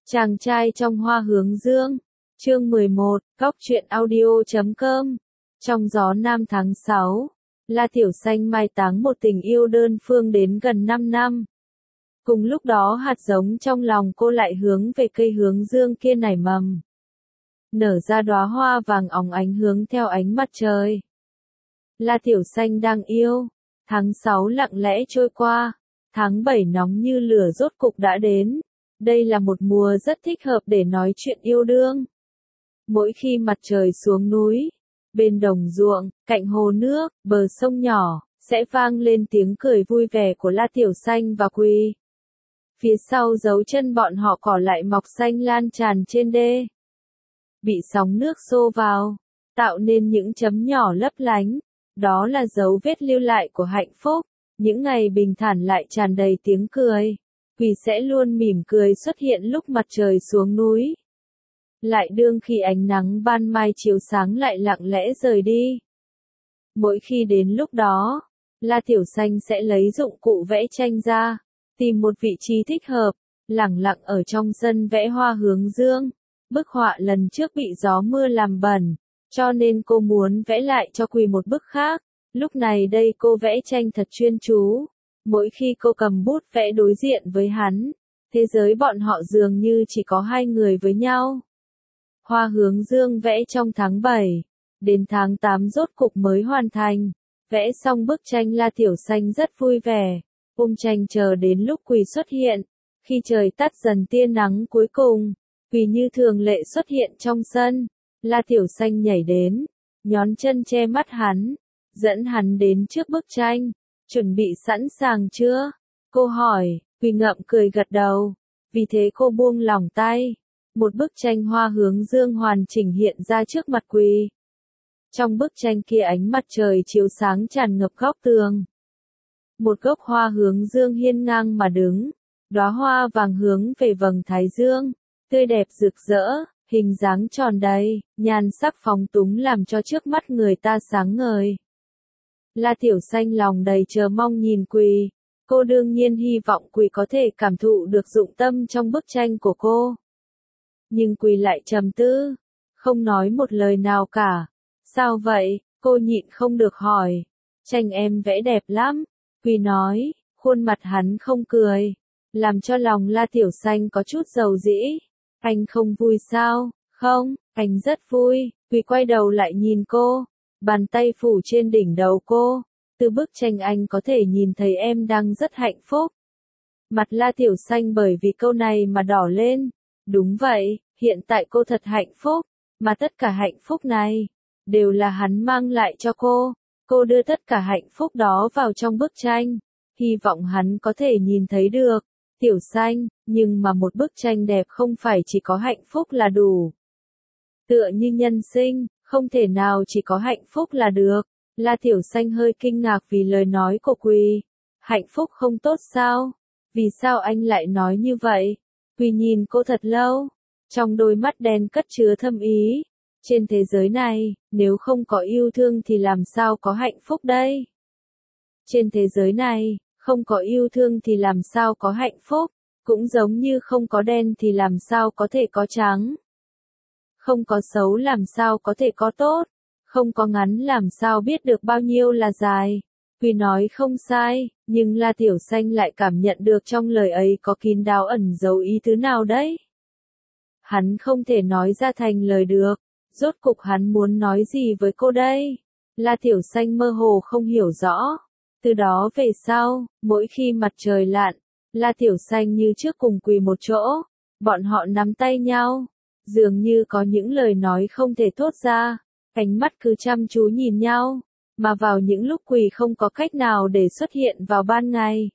Chàng trai trong hoa hướng dương. Chương 11, Góc truyện audio.com. Trong gió nam tháng 6, La Tiểu Xanh mai táng một tình yêu đơn phương đến gần 5 năm. Cùng lúc đó hạt giống trong lòng cô lại hướng về cây hướng dương kia nảy mầm. Nở ra đóa hoa vàng óng ánh hướng theo ánh mặt trời. La Tiểu Xanh đang yêu. Tháng 6 lặng lẽ trôi qua. Tháng 7 nóng như lửa rốt cục đã đến. Đây là một mùa rất thích hợp để nói chuyện yêu đương. Mỗi khi mặt trời xuống núi, bên đồng ruộng, cạnh hồ nước, bờ sông nhỏ, sẽ vang lên tiếng cười vui vẻ của La Tiểu Xanh và Quỳ. Phía sau dấu chân bọn họ cỏ lại mọc xanh lan tràn trên đê. Bị sóng nước xô vào, tạo nên những chấm nhỏ lấp lánh. Đó là dấu vết lưu lại của hạnh phúc. Những ngày bình thản lại tràn đầy tiếng cười. Quỳ sẽ luôn mỉm cười xuất hiện lúc mặt trời xuống núi. Lại đương khi ánh nắng ban mai chiếu sáng lại lặng lẽ rời đi. Mỗi khi đến lúc đó, La Tiểu Xanh sẽ lấy dụng cụ vẽ tranh ra, tìm một vị trí thích hợp, lẳng lặng ở trong sân vẽ hoa hướng dương. Bức họa lần trước bị gió mưa làm bẩn, cho nên cô muốn vẽ lại cho Quỳ một bức khác. Lúc này đây cô vẽ tranh thật chuyên chú. Mỗi khi cô cầm bút vẽ đối diện với hắn, thế giới bọn họ dường như chỉ có hai người với nhau. Hoa hướng dương vẽ trong tháng 7, đến tháng 8 rốt cục mới hoàn thành. Vẽ xong bức tranh La Tiểu Xanh rất vui vẻ, tranh chờ đến lúc Quỳ xuất hiện. Khi trời tắt dần tia nắng cuối cùng, Quỳ như thường lệ xuất hiện trong sân. La Tiểu Xanh nhảy đến, nhón chân che mắt hắn, dẫn hắn đến trước bức tranh. Chuẩn bị sẵn sàng chưa? Cô hỏi. Quỳ ngậm cười gật đầu. Vì thế cô buông lỏng tay. Một bức tranh hoa hướng dương hoàn chỉnh hiện ra trước mặt Quỳ. Trong bức tranh kia ánh mặt trời chiếu sáng tràn ngập góc tường. Một gốc hoa hướng dương hiên ngang mà đứng. Đóa hoa vàng hướng về vầng thái dương, tươi đẹp rực rỡ, hình dáng tròn đầy, nhan sắc phóng túng làm cho trước mắt người ta sáng ngời. La Tiểu Xanh lòng đầy chờ mong nhìn Quỳ. Cô đương nhiên hy vọng Quỳ có thể cảm thụ được dụng tâm trong bức tranh của cô. Nhưng Quỳ lại trầm tư, không nói một lời nào cả. Sao vậy? Cô nhịn không được hỏi. Tranh em vẽ đẹp lắm. Quỳ nói, khuôn mặt hắn không cười, làm cho lòng La Tiểu Xanh có chút dầu dĩ. Anh không vui sao? Không, anh rất vui. Quỳ quay đầu lại nhìn cô. Bàn tay phủ trên đỉnh đầu cô. Từ bức tranh anh có thể nhìn thấy em đang rất hạnh phúc. Mặt La Tiểu Xanh bởi vì câu này mà đỏ lên. Đúng vậy, hiện tại cô thật hạnh phúc. Mà tất cả hạnh phúc này, đều là hắn mang lại cho cô. Cô đưa tất cả hạnh phúc đó vào trong bức tranh. Hy vọng hắn có thể nhìn thấy được. Tiểu Xanh, nhưng mà một bức tranh đẹp không phải chỉ có hạnh phúc là đủ. Tựa như nhân sinh, không thể nào chỉ có hạnh phúc là được. La Tiểu Xanh hơi kinh ngạc vì lời nói của Quỳ. Hạnh phúc không tốt sao? Vì sao anh lại nói như vậy? Quỳ nhìn cô thật lâu. Trong đôi mắt đen cất chứa thâm ý. Trên thế giới này, nếu không có yêu thương thì làm sao có hạnh phúc đây? Trên thế giới này, không có yêu thương thì làm sao có hạnh phúc? Cũng giống như không có đen thì làm sao có thể có trắng? Không có xấu làm sao có thể có tốt? Không có ngắn làm sao biết được bao nhiêu là dài? Quỳ nói không sai, nhưng La Tiểu Xanh lại cảm nhận được trong lời ấy có kín đáo ẩn giấu ý thứ nào đấy. Hắn không thể nói ra thành lời được. Rốt cục hắn muốn nói gì với cô đây? La Tiểu Xanh mơ hồ không hiểu rõ. Từ đó về sau, mỗi khi mặt trời lặn, La Tiểu Xanh như trước cùng Quỳ một chỗ. Bọn họ nắm tay nhau. Dường như có những lời nói không thể thốt ra. Ánh mắt cứ chăm chú nhìn nhau. Mà vào những lúc Quỳ không có cách nào để xuất hiện vào ban ngày.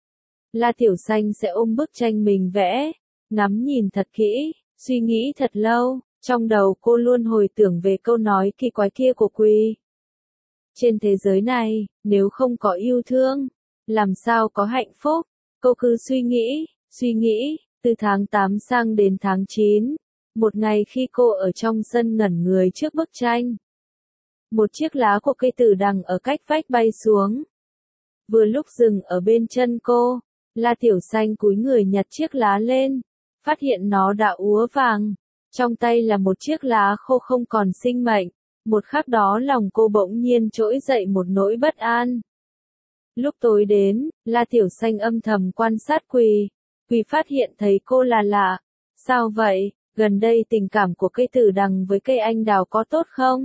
La Tiểu Xanh sẽ ôm bức tranh mình vẽ. Ngắm nhìn thật kỹ, suy nghĩ thật lâu. Trong đầu cô luôn hồi tưởng về câu nói kỳ quái kia của Quỳ. Trên thế giới này, nếu không có yêu thương, làm sao có hạnh phúc? Cô cứ suy nghĩ, từ tháng 8 sang đến tháng 9. Một ngày khi cô ở trong sân ngẩn người trước bức tranh. Một chiếc lá của cây tử đằng ở cách vách bay xuống. Vừa lúc dừng ở bên chân cô, La Tiểu Xanh cúi người nhặt chiếc lá lên. phát hiện nó đã úa vàng. Trong tay là một chiếc lá khô không còn sinh mệnh. Một khắc đó lòng cô bỗng nhiên trỗi dậy một nỗi bất an. Lúc tối đến, La Tiểu Xanh âm thầm quan sát Quỳ. Quỳ phát hiện thấy cô là lạ. Sao vậy, gần đây tình cảm của cây tử đằng với cây anh đào có tốt không?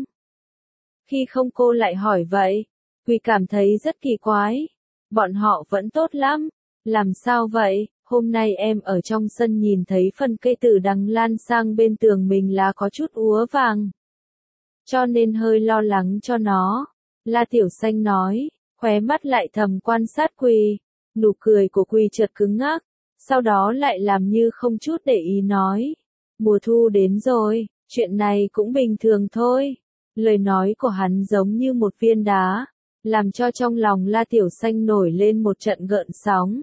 Khi không cô lại hỏi vậy. Quỳ cảm thấy rất kỳ quái. Bọn họ vẫn tốt lắm. Làm sao vậy, hôm nay em ở trong sân nhìn thấy phần cây tử đằng lan sang bên tường mình là có chút úa vàng. Cho nên hơi lo lắng cho nó. La Tiểu Xanh nói, khóe mắt lại thầm quan sát Quỳ. Nụ cười của Quỳ chợt cứng ngắc, sau đó lại làm như không chút để ý nói. Mùa thu đến rồi, chuyện này cũng bình thường thôi. Lời nói của hắn giống như một viên đá, làm cho trong lòng La Tiểu Xanh nổi lên một trận gợn sóng.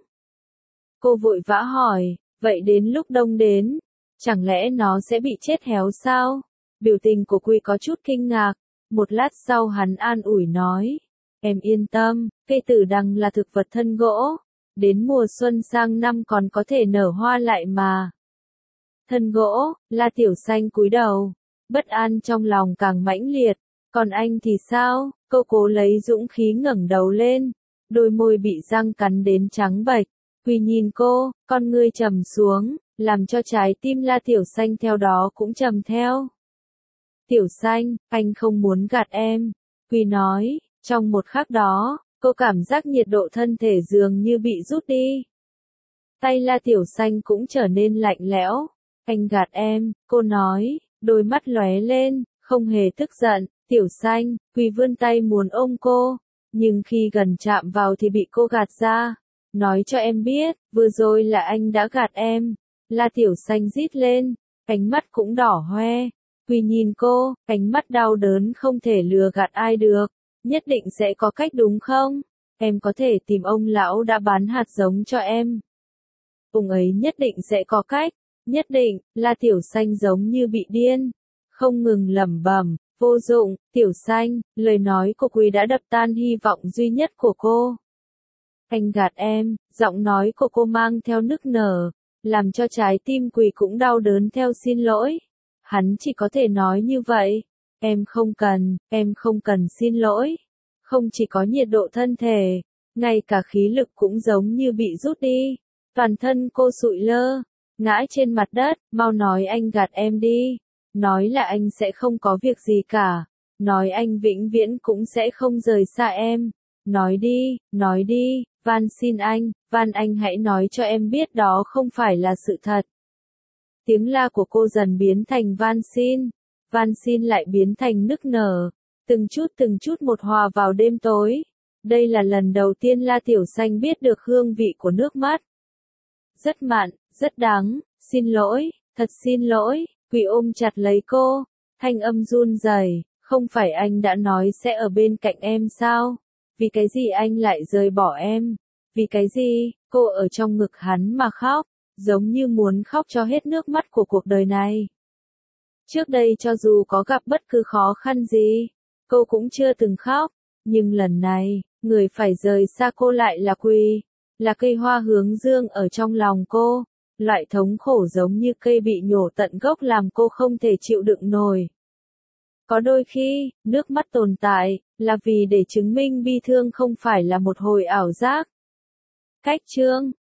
Cô vội vã hỏi, vậy đến lúc đông đến, chẳng lẽ nó sẽ bị chết héo sao? Biểu tình của Quỳ có chút kinh ngạc, một lát sau hắn an ủi nói, em yên tâm, cây tử đằng là thực vật thân gỗ, đến mùa xuân sang năm còn có thể nở hoa lại mà. Thân gỗ, La Tiểu Xanh cúi đầu, bất an trong lòng càng mãnh liệt, còn anh thì sao? Cô cố lấy dũng khí ngẩng đầu lên, đôi môi bị răng cắn đến trắng bệch. Quỳ nhìn cô, con ngươi trầm xuống, làm cho trái tim La Tiểu Xanh theo đó cũng trầm theo. Tiểu Xanh, anh không muốn gạt em. Quỳ nói, trong một khắc đó, cô cảm giác nhiệt độ thân thể dường như bị rút đi. Tay La Tiểu Xanh cũng trở nên lạnh lẽo. Anh gạt em, cô nói, đôi mắt lóe lên, không hề tức giận. Tiểu Xanh, Quỳ vươn tay muốn ôm cô, nhưng khi gần chạm vào thì bị cô gạt ra. Nói cho em biết, vừa rồi là anh đã gạt em. La Tiểu Xanh rít lên, ánh mắt cũng đỏ hoe. Quỳ nhìn cô, ánh mắt đau đớn không thể lừa gạt ai được. Nhất định sẽ có cách đúng không? Em có thể tìm ông lão đã bán hạt giống cho em. Ông ấy nhất định sẽ có cách. Nhất định, La Tiểu Xanh giống như bị điên. Không ngừng lẩm bẩm, vô dụng, Tiểu Xanh, lời nói của Quỳ đã đập tan hy vọng duy nhất của cô. Anh gạt em, giọng nói của cô mang theo nức nở, làm cho trái tim Quỳ cũng đau đớn theo xin lỗi. Hắn chỉ có thể nói như vậy. Em không cần xin lỗi. Không chỉ có nhiệt độ thân thể, ngay cả khí lực cũng giống như bị rút đi. Toàn thân cô sụi lơ, ngã trên mặt đất, mau nói anh gạt em đi. Nói là anh sẽ không có việc gì cả. Nói anh vĩnh viễn cũng sẽ không rời xa em. Nói đi, van anh hãy nói cho em biết đó không phải là sự thật. Tiếng la của cô dần biến thành van xin lại biến thành nức nở, từng chút một hòa vào đêm tối. Đây là lần đầu tiên La Tiểu Xanh biết được hương vị của nước mắt. Rất mặn, rất đắng, xin lỗi, thật xin lỗi. Quỳ ôm chặt lấy cô, thanh âm run rẩy, không phải anh đã nói sẽ ở bên cạnh em sao? Vì cái gì anh lại rời bỏ em? Vì cái gì? Cô ở trong ngực hắn mà khóc, giống như muốn khóc cho hết nước mắt của cuộc đời này. Trước đây cho dù có gặp bất cứ khó khăn gì, cô cũng chưa từng khóc, nhưng lần này, người phải rời xa cô lại là Quỳ, là cây hoa hướng dương ở trong lòng cô. Loại thống khổ giống như cây bị nhổ tận gốc làm cô không thể chịu đựng nổi. Có đôi khi, nước mắt tồn tại, là vì để chứng minh bi thương không phải là một hồi ảo giác. Cách chương